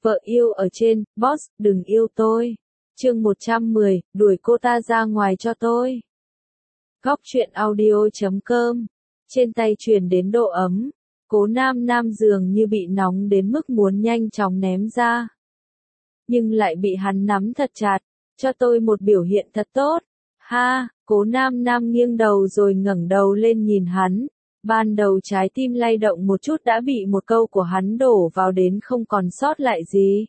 Vợ yêu ở trên, boss, đừng yêu tôi. Chương 110, đuổi cô ta ra ngoài cho tôi. Góc truyện audio.com. Trên tay truyền đến độ ấm. Cố Nam Nam dường như bị nóng đến mức muốn nhanh chóng ném ra. Nhưng lại bị hắn nắm thật chặt. Cho tôi một biểu hiện thật tốt. Ha, Cố Nam Nam nghiêng đầu rồi ngẩng đầu lên nhìn hắn. Ban đầu trái tim lay động một chút đã bị một câu của hắn đổ vào đến không còn sót lại gì.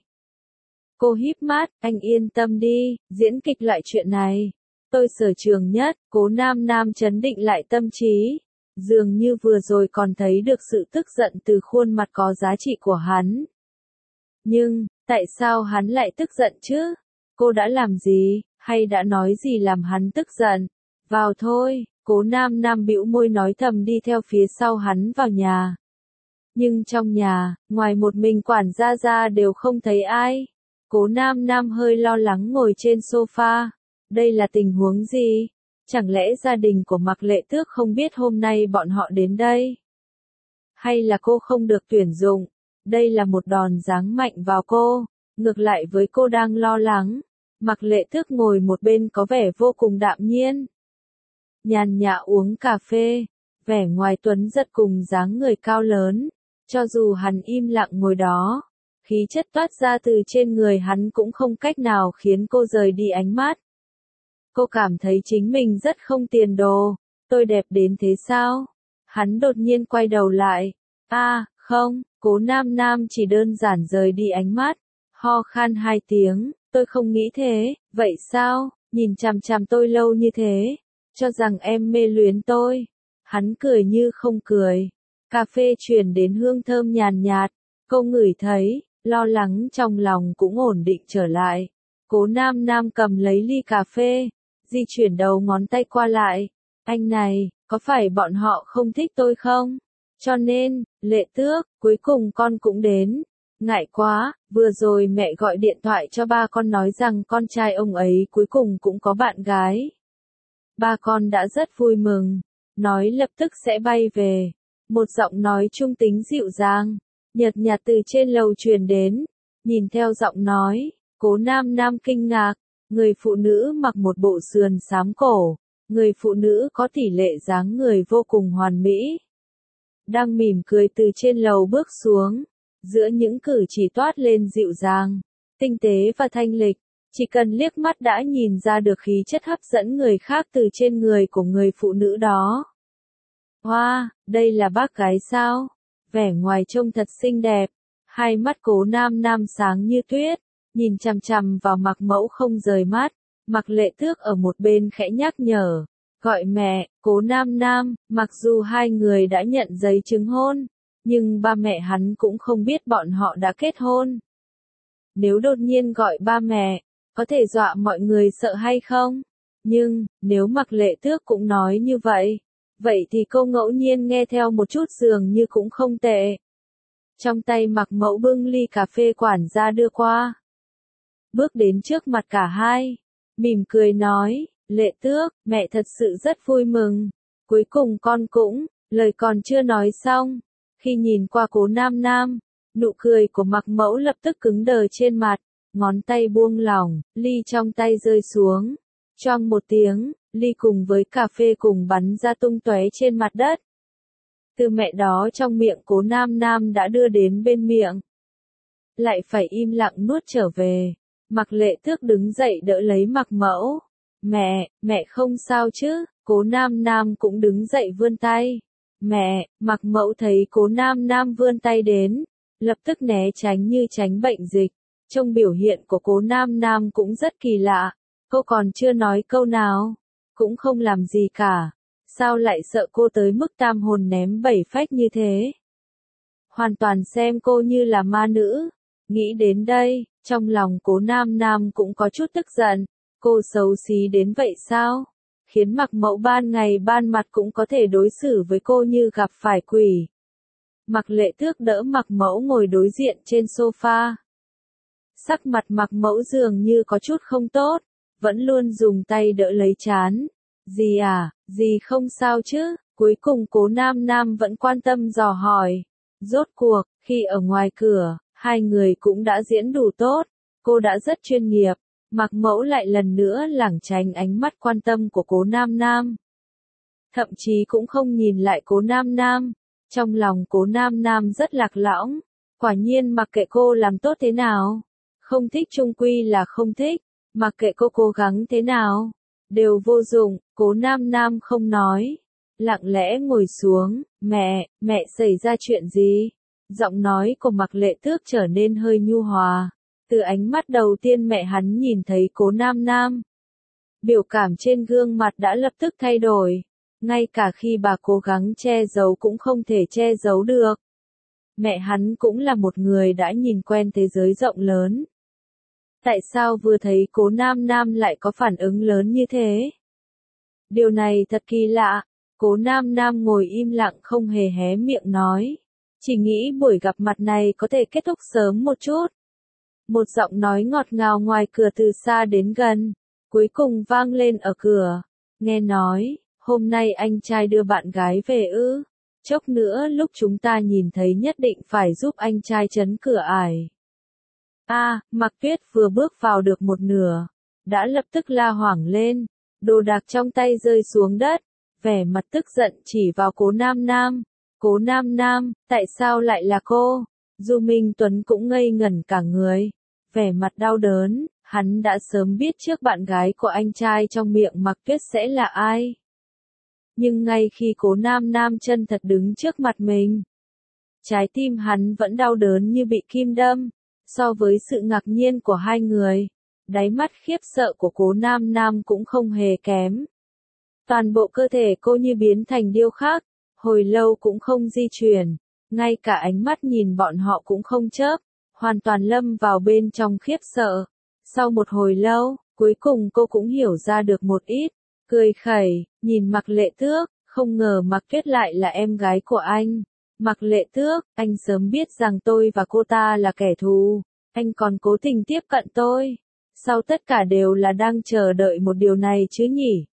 Cô híp mắt, anh yên tâm đi, diễn kịch loại chuyện này. Tôi sở trường nhất, Cố Nam Nam trấn định lại tâm trí. Dường như vừa rồi còn thấy được sự tức giận từ khuôn mặt có giá trị của hắn. Nhưng, tại sao hắn lại tức giận chứ? Cô đã làm gì, hay đã nói gì làm hắn tức giận? Vào thôi, Cố Nam Nam bĩu môi nói thầm đi theo phía sau hắn vào nhà. Nhưng trong nhà, ngoài một mình quản gia ra đều không thấy ai. Cố Nam Nam hơi lo lắng ngồi trên sofa. Đây là tình huống gì? Chẳng lẽ gia đình của Mạc Lệ Tước không biết hôm nay bọn họ đến đây? Hay là cô không được tuyển dụng? Đây là một đòn giáng mạnh vào cô. Ngược lại với cô đang lo lắng, Mạc Lệ Tước ngồi một bên có vẻ vô cùng đạm nhiên. Nhàn nhã uống cà phê, vẻ ngoài tuấn giật cùng dáng người cao lớn. Cho dù hắn im lặng ngồi đó, khí chất toát ra từ trên người hắn cũng không cách nào khiến cô rời đi ánh mắt. Cô cảm thấy chính mình rất không tiền đồ. Tôi đẹp đến thế sao? Hắn đột nhiên quay đầu lại. Không, Cố Nam Nam chỉ đơn giản rời đi ánh mắt. Ho khan 2 tiếng, tôi không nghĩ thế. Vậy sao? Nhìn chằm chằm tôi lâu như thế. Cho rằng em mê luyến tôi. Hắn cười như không cười. Cà phê truyền đến hương thơm nhàn nhạt. Cô ngửi thấy, lo lắng trong lòng cũng ổn định trở lại. Cố Nam Nam cầm lấy ly cà phê, di chuyển đầu ngón tay qua lại. Anh này, có phải bọn họ không thích tôi không? Cho nên, Lệ Tước, cuối cùng con cũng đến. Ngại quá, vừa rồi mẹ gọi điện thoại cho ba con nói rằng con trai ông ấy cuối cùng cũng có bạn gái. Ba con đã rất vui mừng, nói lập tức sẽ bay về. Một giọng nói trung tính dịu dàng, nhợt nhạt từ trên lầu truyền đến. Nhìn theo giọng nói, Cố Nam Nam kinh ngạc. Người phụ nữ mặc một bộ sườn xám cổ, người phụ nữ có tỷ lệ dáng người vô cùng hoàn mỹ. Đang mỉm cười từ trên lầu bước xuống, giữa những cử chỉ toát lên dịu dàng, tinh tế và thanh lịch, chỉ cần liếc mắt đã nhìn ra được khí chất hấp dẫn người khác từ trên người của người phụ nữ đó. Hoa, đây là bác gái sao? Vẻ ngoài trông thật xinh đẹp, hai mắt Cố Nam Nam sáng như tuyết. Nhìn chằm chằm vào Mạc Mẫu không rời mắt, Mạc Lệ Tước ở một bên khẽ nhắc nhở, gọi mẹ. Cố Nam Nam, mặc dù hai người đã nhận giấy chứng hôn, nhưng ba mẹ hắn cũng không biết bọn họ đã kết hôn. Nếu đột nhiên gọi ba mẹ, có thể dọa mọi người sợ hay không? Nhưng, nếu Mạc Lệ Tước cũng nói như vậy, vậy thì cô ngẫu nhiên nghe theo một chút dường như cũng không tệ. Trong tay Mạc Mẫu bưng ly cà phê quản gia đưa qua. Bước đến trước mặt cả hai, mỉm cười nói, Lệ Tước, mẹ thật sự rất vui mừng. Cuối cùng con cũng, lời còn chưa nói xong. Khi nhìn qua Cố Nam Nam, nụ cười của Mạc Mẫu lập tức cứng đờ trên mặt, ngón tay buông lỏng, ly trong tay rơi xuống. Choang một tiếng, ly cùng với cà phê cùng bắn ra tung tóe trên mặt đất. Từ mẹ đó trong miệng Cố Nam Nam đã đưa đến bên miệng. Lại phải im lặng nuốt trở về. Mạc Lệ Tước đứng dậy đỡ lấy Mạc Mẫu. Mẹ không sao chứ? Cố Nam Nam cũng đứng dậy vươn tay. Mẹ, Mạc Mẫu thấy Cố Nam Nam vươn tay đến, lập tức né tránh như tránh bệnh dịch. Trong biểu hiện của Cố Nam Nam cũng rất kỳ lạ. Cô còn chưa nói câu nào, cũng không làm gì cả. Sao lại sợ cô tới mức tam hồn ném bảy phách như thế? Hoàn toàn xem cô như là ma nữ. Nghĩ đến đây, trong lòng Cố Nam Nam cũng có chút tức giận. Cô xấu xí đến vậy sao? Khiến Mạc Mẫu ban ngày ban mặt cũng có thể đối xử với cô như gặp phải quỷ. Mạc Lệ Tước đỡ Mạc Mẫu ngồi đối diện trên sofa. Sắc mặt Mạc Mẫu dường như có chút không tốt, vẫn luôn dùng tay đỡ lấy trán. Dì không sao chứ? Cuối cùng Cố Nam Nam vẫn quan tâm dò hỏi. Rốt cuộc, khi ở ngoài cửa, Hai người cũng đã diễn đủ tốt, cô đã rất chuyên nghiệp, Mạc Mẫu lại lần nữa lảng tránh ánh mắt quan tâm của Cố Nam Nam. Thậm chí cũng không nhìn lại Cố Nam Nam, trong lòng Cố Nam Nam rất lạc lõng, quả nhiên mặc kệ cô làm tốt thế nào, không thích chung quy là không thích, mặc kệ cô cố gắng thế nào, đều vô dụng, Cố Nam Nam không nói, lặng lẽ ngồi xuống, mẹ xảy ra chuyện gì? Giọng nói của Mạc Lệ Tước trở nên hơi nhu hòa, từ ánh mắt đầu tiên mẹ hắn nhìn thấy Cố Nam Nam. Biểu cảm trên gương mặt đã lập tức thay đổi, ngay cả khi bà cố gắng che giấu cũng không thể che giấu được. Mẹ hắn cũng là một người đã nhìn quen thế giới rộng lớn. Tại sao vừa thấy Cố Nam Nam lại có phản ứng lớn như thế? Điều này thật kỳ lạ, Cố Nam Nam ngồi im lặng không hề hé miệng nói. Chỉ nghĩ buổi gặp mặt này có thể kết thúc sớm một chút. Một giọng nói ngọt ngào ngoài cửa từ xa đến gần, cuối cùng vang lên ở cửa. Nghe nói, hôm nay anh trai đưa bạn gái về ư? Chốc nữa lúc chúng ta nhìn thấy nhất định phải giúp anh trai trấn cửa ải. Mạc Tuyết vừa bước vào được một nửa, đã lập tức la hoảng lên, đồ đạc trong tay rơi xuống đất, vẻ mặt tức giận chỉ vào Cố Nam Nam. Cố Nam Nam, tại sao lại là cô? Du Minh Tuấn cũng ngây ngẩn cả người, vẻ mặt đau đớn, hắn đã sớm biết trước bạn gái của anh trai trong miệng Mạc Tuyết sẽ là ai. Nhưng ngay khi Cố Nam Nam chân thật đứng trước mặt mình, trái tim hắn vẫn đau đớn như bị kim đâm. So với sự ngạc nhiên của hai người, đáy mắt khiếp sợ của Cố Nam Nam cũng không hề kém. Toàn bộ cơ thể cô như biến thành điêu khắc, hồi lâu cũng không di chuyển, ngay cả ánh mắt nhìn bọn họ cũng không chớp, hoàn toàn lâm vào bên trong khiếp sợ. Sau một hồi lâu, cuối cùng cô cũng hiểu ra được một ít, cười khẩy, nhìn Mạc Lệ Tước, không ngờ Mạc Tuyết lại là em gái của anh. Mạc Lệ Tước, anh sớm biết rằng tôi và cô ta là kẻ thù, anh còn cố tình tiếp cận tôi. Sau tất cả đều là đang chờ đợi một điều này chứ nhỉ?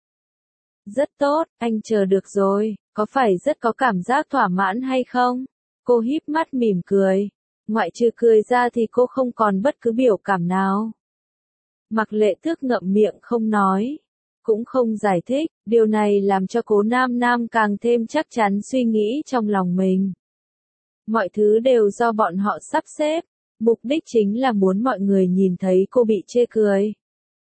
Rất tốt, anh chờ được rồi, có phải rất có cảm giác thỏa mãn hay không? Cô híp mắt mỉm cười, ngoại trừ cười ra thì cô không còn bất cứ biểu cảm nào. Mạc Lệ Tước ngậm miệng không nói, cũng không giải thích, điều này làm cho Cố Nam Nam càng thêm chắc chắn suy nghĩ trong lòng mình. Mọi thứ đều do bọn họ sắp xếp, mục đích chính là muốn mọi người nhìn thấy cô bị chê cười.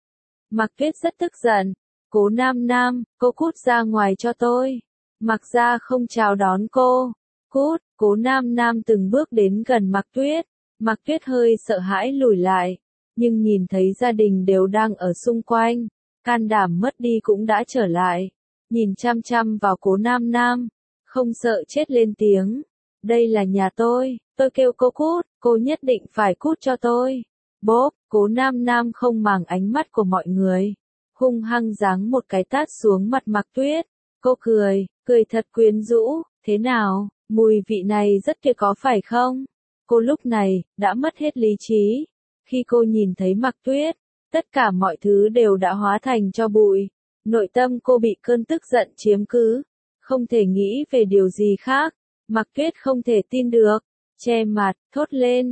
Mạc Tuyết rất tức giận, Cố Nam Nam, cô cút ra ngoài cho tôi. Mạc gia không chào đón cô. Cút, Cố Nam Nam từng bước đến gần Mạc Tuyết. Mạc Tuyết hơi sợ hãi lùi lại, nhưng nhìn thấy gia đình đều đang ở xung quanh, can đảm mất đi cũng đã trở lại, nhìn chăm chăm vào Cố Nam Nam, không sợ chết lên tiếng. Đây là nhà tôi kêu cô cút, cô nhất định phải cút cho tôi. Bốp, Cố Nam Nam không màng ánh mắt của mọi người, hung hăng giáng một cái tát xuống mặt Mạc Tuyết. Cô cười thật quyến rũ, thế nào, mùi vị này rất tuyệt có phải không? Cô lúc này, đã mất hết lý trí. Khi cô nhìn thấy Mạc Tuyết, tất cả mọi thứ đều đã hóa thành tro bụi. Nội tâm cô bị cơn tức giận chiếm cứ, không thể nghĩ về điều gì khác. Mạc Tuyết không thể tin được, che mặt, thốt lên,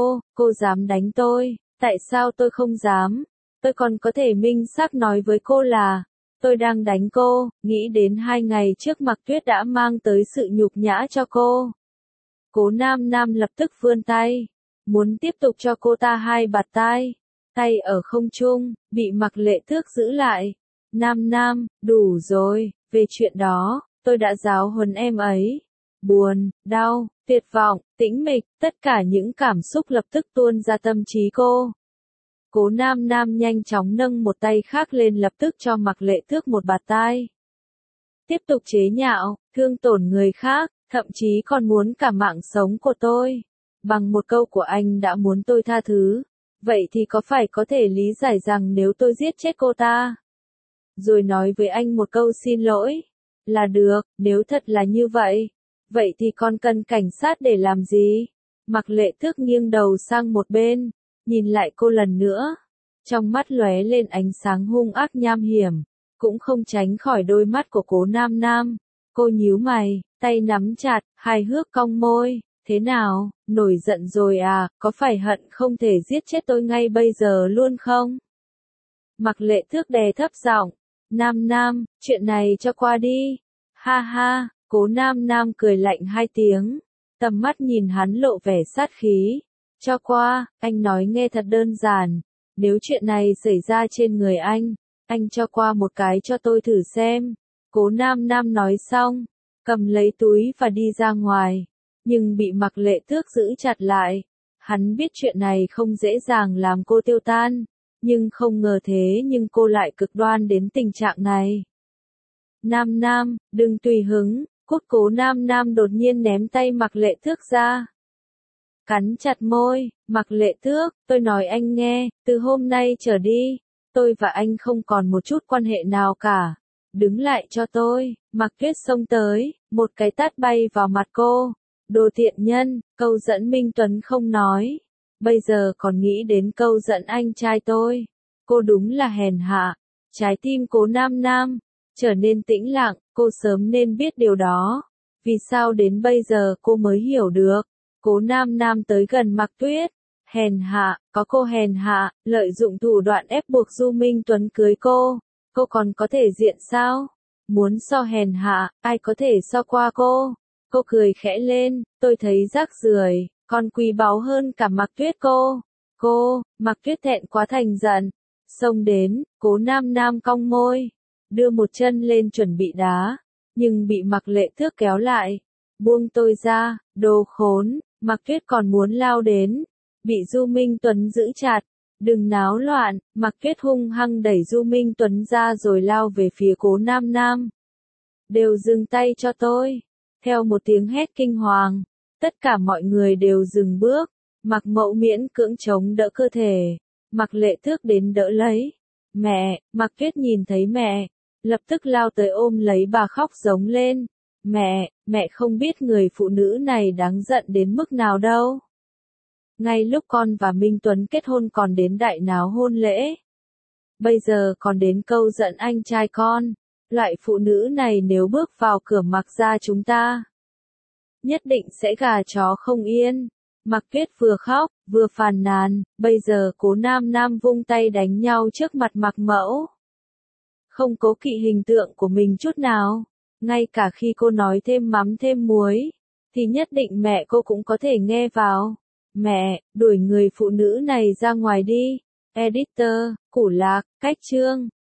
cô dám đánh tôi, tại sao tôi không dám? Tôi còn có thể minh xác nói với cô là, tôi đang đánh cô, nghĩ đến 2 ngày trước Mạc Tuyết đã mang tới sự nhục nhã cho cô. Cố Nam Nam lập tức vươn tay, muốn tiếp tục cho cô ta 2 bạt tai, tay ở không trung, bị Mạc Lệ Tước giữ lại. Nam Nam, đủ rồi, về chuyện đó, tôi đã giáo huấn em ấy. Buồn, đau, tuyệt vọng, tĩnh mịch, tất cả những cảm xúc lập tức tuôn ra tâm trí cô. Cố Nam Nam nhanh chóng nâng một tay khác lên lập tức cho Mạc Lệ Tước một bạt tai. Tiếp tục chế nhạo, thương tổn người khác, thậm chí còn muốn cả mạng sống của tôi. Bằng một câu của anh đã muốn tôi tha thứ. Vậy thì có phải có thể lý giải rằng nếu tôi giết chết cô ta, rồi nói với anh một câu xin lỗi, là được, nếu thật là như vậy. Vậy thì còn cần cảnh sát để làm gì? Mạc Lệ Tước nghiêng đầu sang một bên, nhìn lại cô lần nữa. Trong mắt lóe lên ánh sáng hung ác nham hiểm, cũng không tránh khỏi đôi mắt của Cố Nam Nam. Cô nhíu mày, tay nắm chặt, hài hước cong môi, Thế nào, nổi giận rồi à, có phải hận không thể giết chết tôi ngay bây giờ luôn không? Mặc Lệ Thước đè thấp giọng, Nam Nam, chuyện này cho qua đi. Ha ha, Cố Nam Nam cười lạnh hai tiếng, tầm mắt nhìn hắn lộ vẻ sát khí. Cho qua, anh nói nghe thật đơn giản, nếu chuyện này xảy ra trên người anh cho qua một cái cho tôi thử xem. Cố Nam Nam nói xong, cầm lấy túi và đi ra ngoài, nhưng bị Mặc Lệ Thước giữ chặt lại. Hắn biết chuyện này không dễ dàng làm cô tiêu tan, nhưng không ngờ thế nhưng cô lại cực đoan đến tình trạng này. Nam Nam, đừng tùy hứng, cút. Cố Nam Nam đột nhiên ném tay Mặc Lệ Thước ra. Cắn chặt môi, Mặc Lệ Thước, tôi nói anh nghe, từ hôm nay trở đi, tôi và anh không còn một chút quan hệ nào cả. Đứng lại cho tôi. Mặc Tuyết xông tới, một cái tát bay vào mặt cô. Đồ tiện nhân, câu dẫn Minh Tuấn không nói, bây giờ còn nghĩ đến câu dẫn anh trai tôi. Cô đúng là hèn hạ. Trái tim Cố Nam Nam trở nên tĩnh lặng, cô sớm nên biết điều đó. Vì sao đến bây giờ cô mới hiểu được? Cố Nam Nam tới gần Mặc Tuyết. Hèn hạ, có cô hèn hạ, lợi dụng thủ đoạn ép buộc Du Minh Tuấn cưới cô. Cô còn có thể diện sao? Muốn so hèn hạ, ai có thể so qua cô? Cô cười khẽ lên, tôi thấy rác rưởi, còn quý báu hơn cả Mặc Tuyết cô. Mặc Tuyết thẹn quá thành giận, xông đến. Cố Nam Nam cong môi, đưa một chân lên chuẩn bị đá, nhưng bị Mặc Lệ Thước kéo lại. Buông tôi ra, đồ khốn. Mặc Tuyết còn muốn lao đến, bị Du Minh Tuấn giữ chặt. Đừng náo loạn. Mặc Tuyết hung hăng đẩy Du Minh Tuấn ra rồi lao về phía Cố Nam Nam. Đều dừng tay cho tôi. Theo một tiếng hét kinh hoàng, tất cả mọi người đều dừng bước. Mặc Mậu miễn cưỡng chống đỡ cơ thể. Mặc Lệ Thước đến đỡ lấy. Mẹ. Mặc Tuyết nhìn thấy mẹ, lập tức lao tới ôm lấy bà khóc giống lên. Mẹ không biết người phụ nữ này đáng giận đến mức nào đâu. Ngay lúc con và Minh Tuấn kết hôn còn đến đại náo hôn lễ, bây giờ còn đến câu giận anh trai con. Loại phụ nữ này nếu bước vào cửa Mặc gia chúng ta, nhất định sẽ gà chó không yên. Mặc Tuyết vừa khóc, vừa phàn nàn, bây giờ Cố Nam Nam vung tay đánh nhau trước mặt Mặc Mẫu. Không cố kỵ hình tượng của mình chút nào. Ngay cả khi cô nói thêm mắm thêm muối, thì nhất định mẹ cô cũng có thể nghe vào. Mẹ, đuổi người phụ nữ này ra ngoài đi. Editor, Củ Lạc, Cách Chương.